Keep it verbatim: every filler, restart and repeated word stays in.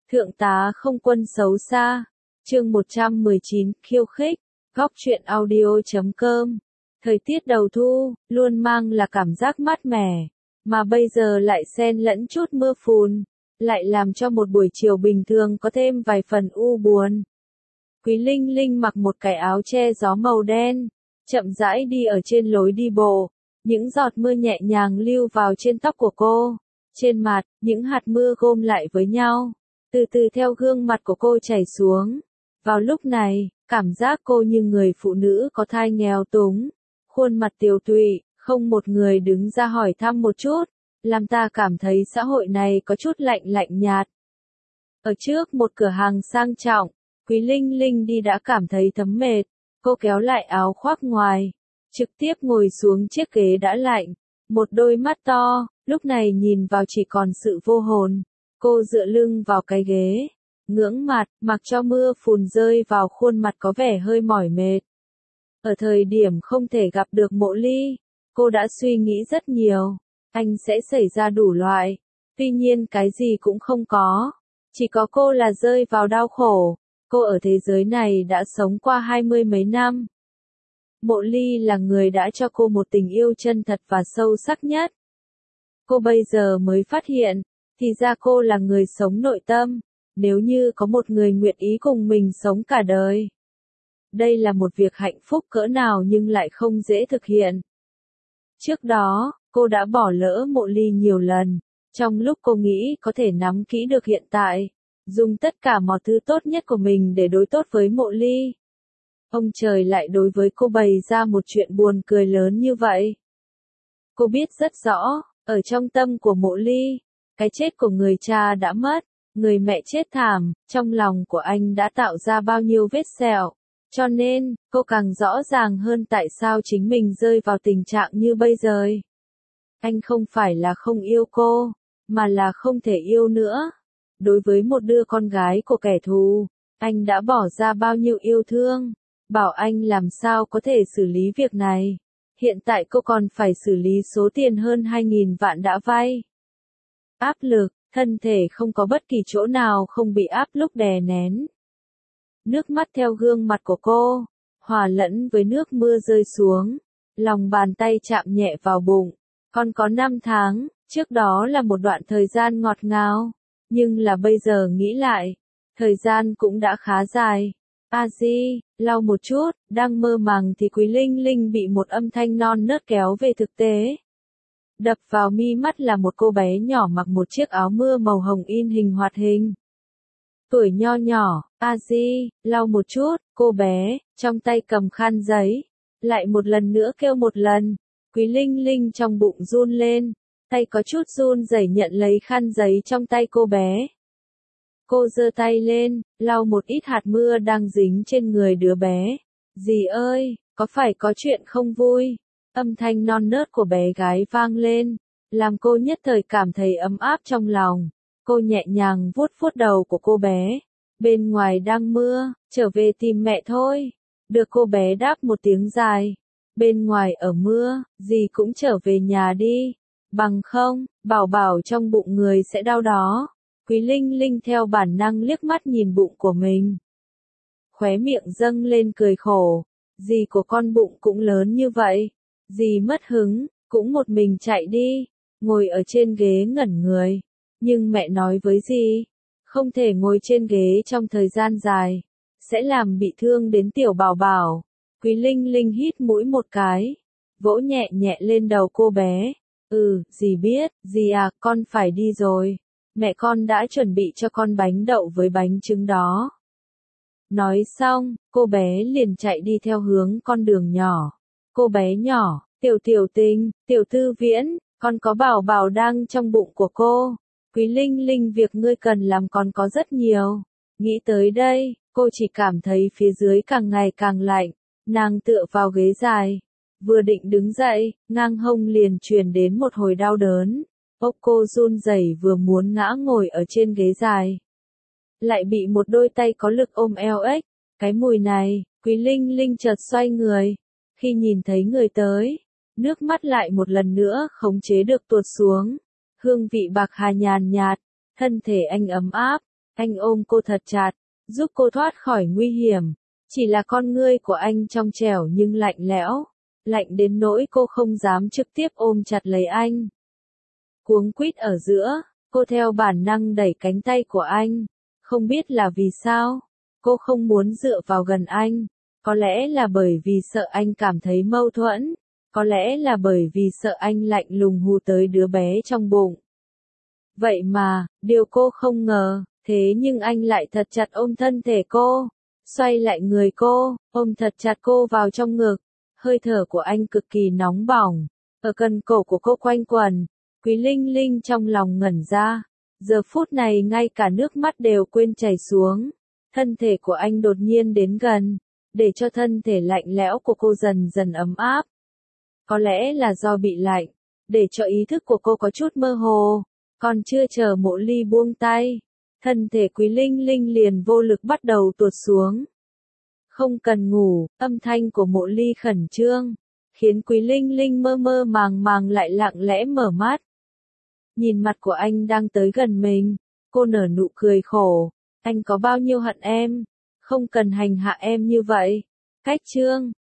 Thượng tá không quân xấu xa. Chương một trăm mười chín, khiêu khích. Góc truyện audio chấm com. Thời tiết đầu thu, luôn mang là cảm giác mát mẻ, mà bây giờ lại xen lẫn chút mưa phùn, lại làm cho một buổi chiều bình thường có thêm vài phần u buồn. Quý Linh Linh mặc một cái áo che gió màu đen, chậm rãi đi ở trên lối đi bộ, những giọt mưa nhẹ nhàng lưu vào trên tóc của cô, trên mặt, những hạt mưa gom lại với nhau, từ từ theo gương mặt của cô chảy xuống. Vào lúc này, cảm giác cô như người phụ nữ có thai nghèo túng, khuôn mặt tiều tụy, không một người đứng ra hỏi thăm một chút, làm ta cảm thấy xã hội này có chút lạnh lạnh nhạt. Ở trước một cửa hàng sang trọng, Quý Linh Linh đi đã cảm thấy thấm mệt, cô kéo lại áo khoác ngoài, trực tiếp ngồi xuống chiếc ghế đã lạnh, một đôi mắt to, lúc này nhìn vào chỉ còn sự vô hồn. Cô dựa lưng vào cái ghế, ngưỡng mặt, mặc cho mưa phùn rơi vào khuôn mặt có vẻ hơi mỏi mệt. Ở thời điểm không thể gặp được Mộ Ly, cô đã suy nghĩ rất nhiều, anh sẽ xảy ra đủ loại, tuy nhiên cái gì cũng không có, chỉ có cô là rơi vào đau khổ. Cô ở thế giới này đã sống qua hai mươi mấy năm. Mộ Ly là người đã cho cô một tình yêu chân thật và sâu sắc nhất. Cô bây giờ mới phát hiện, thì ra cô là người sống nội tâm, nếu như có một người nguyện ý cùng mình sống cả đời. Đây là một việc hạnh phúc cỡ nào nhưng lại không dễ thực hiện. Trước đó, cô đã bỏ lỡ Mộ Ly nhiều lần, trong lúc cô nghĩ có thể nắm kỹ được hiện tại, dùng tất cả mọi thứ tốt nhất của mình để đối tốt với Mộ Ly. Ông trời lại đối với cô bày ra một chuyện buồn cười lớn như vậy. Cô biết rất rõ, ở trong tâm của Mộ Ly, cái chết của người cha đã mất, người mẹ chết thảm, trong lòng của anh đã tạo ra bao nhiêu vết sẹo. Cho nên, cô càng rõ ràng hơn tại sao chính mình rơi vào tình trạng như bây giờ. Anh không phải là không yêu cô, mà là không thể yêu nữa. Đối với một đứa con gái của kẻ thù, anh đã bỏ ra bao nhiêu yêu thương, bảo anh làm sao có thể xử lý việc này. Hiện tại cô còn phải xử lý số tiền hơn hai nghìn vạn đã vay. Áp lực, thân thể không có bất kỳ chỗ nào không bị áp lúc đè nén. Nước mắt theo gương mặt của cô, hòa lẫn với nước mưa rơi xuống, lòng bàn tay chạm nhẹ vào bụng. Còn có năm tháng, trước đó là một đoạn thời gian ngọt ngào, nhưng là bây giờ nghĩ lại, thời gian cũng đã khá dài. A Di, lau một chút, đang mơ màng thì Quý Linh Linh bị một âm thanh non nớt kéo về thực tế. Đập vào mi mắt là một cô bé nhỏ mặc một chiếc áo mưa màu hồng in hình hoạt hình. Tuổi nho nhỏ, A Di, lau một chút, cô bé, trong tay cầm khăn giấy, lại một lần nữa kêu một lần. Quý Linh Linh trong bụng run lên, tay có chút run rẩy nhận lấy khăn giấy trong tay cô bé. Cô giơ tay lên, lau một ít hạt mưa đang dính trên người đứa bé. Dì ơi, có phải có chuyện không vui? Âm thanh non nớt của bé gái vang lên, làm cô nhất thời cảm thấy ấm áp trong lòng. Cô nhẹ nhàng vuốt vuốt đầu của cô bé. Bên ngoài đang mưa, trở về tìm mẹ thôi. Được cô bé đáp một tiếng dài. Bên ngoài ở mưa, dì cũng trở về nhà đi. Bằng không, bảo bảo trong bụng người sẽ đau đó. Quý Linh Linh theo bản năng liếc mắt nhìn bụng của mình. Khóe miệng dâng lên cười khổ. Dì của con bụng cũng lớn như vậy. Dì mất hứng, cũng một mình chạy đi. Ngồi ở trên ghế ngẩn người. Nhưng mẹ nói với dì, không thể ngồi trên ghế trong thời gian dài. Sẽ làm bị thương đến tiểu bảo bảo. Quý Linh Linh hít mũi một cái. Vỗ nhẹ nhẹ lên đầu cô bé. Ừ, dì biết, dì à, con phải đi rồi. Mẹ con đã chuẩn bị cho con bánh đậu với bánh trứng đó. Nói xong, cô bé liền chạy đi theo hướng con đường nhỏ. Cô bé nhỏ, tiểu tiểu tình, tiểu tư viễn, con có bảo bảo đang trong bụng của cô. Quý Linh Linh việc ngươi cần làm còn có rất nhiều. Nghĩ tới đây, cô chỉ cảm thấy phía dưới càng ngày càng lạnh. Nàng tựa vào ghế dài. Vừa định đứng dậy, ngang hông liền truyền đến một hồi đau đớn. Ốc cô run rẩy vừa muốn ngã ngồi ở trên ghế dài. Lại bị một đôi tay có lực ôm eo ếch. Cái mùi này, Quý Linh Linh chợt xoay người. Khi nhìn thấy người tới, nước mắt lại một lần nữa khống chế được tuột xuống. Hương vị bạc hà nhàn nhạt, thân thể anh ấm áp. Anh ôm cô thật chặt, giúp cô thoát khỏi nguy hiểm. Chỉ là con ngươi của anh trong trẻo nhưng lạnh lẽo, lạnh đến nỗi cô không dám trực tiếp ôm chặt lấy anh. Cuống quýt ở giữa, cô theo bản năng đẩy cánh tay của anh, không biết là vì sao, cô không muốn dựa vào gần anh, có lẽ là bởi vì sợ anh cảm thấy mâu thuẫn, có lẽ là bởi vì sợ anh lạnh lùng hù tới đứa bé trong bụng. Vậy mà, điều cô không ngờ, thế nhưng anh lại thật chặt ôm thân thể cô, xoay lại người cô, ôm thật chặt cô vào trong ngực, hơi thở của anh cực kỳ nóng bỏng, ở cần cổ của cô quanh quẩn. Quý Linh Linh trong lòng ngẩn ra, giờ phút này ngay cả nước mắt đều quên chảy xuống, thân thể của anh đột nhiên đến gần, để cho thân thể lạnh lẽo của cô dần dần ấm áp. Có lẽ là do bị lạnh, để cho ý thức của cô có chút mơ hồ, còn chưa chờ Mộ Ly buông tay, thân thể Quý Linh Linh liền vô lực bắt đầu tuột xuống. Không cần ngủ, âm thanh của Mộ Ly khẩn trương, khiến Quý Linh Linh mơ mơ màng màng lại lặng lẽ mở mắt. Nhìn mặt của anh đang tới gần mình, cô nở nụ cười khổ, anh có bao nhiêu hận em, không cần hành hạ em như vậy. Cách chương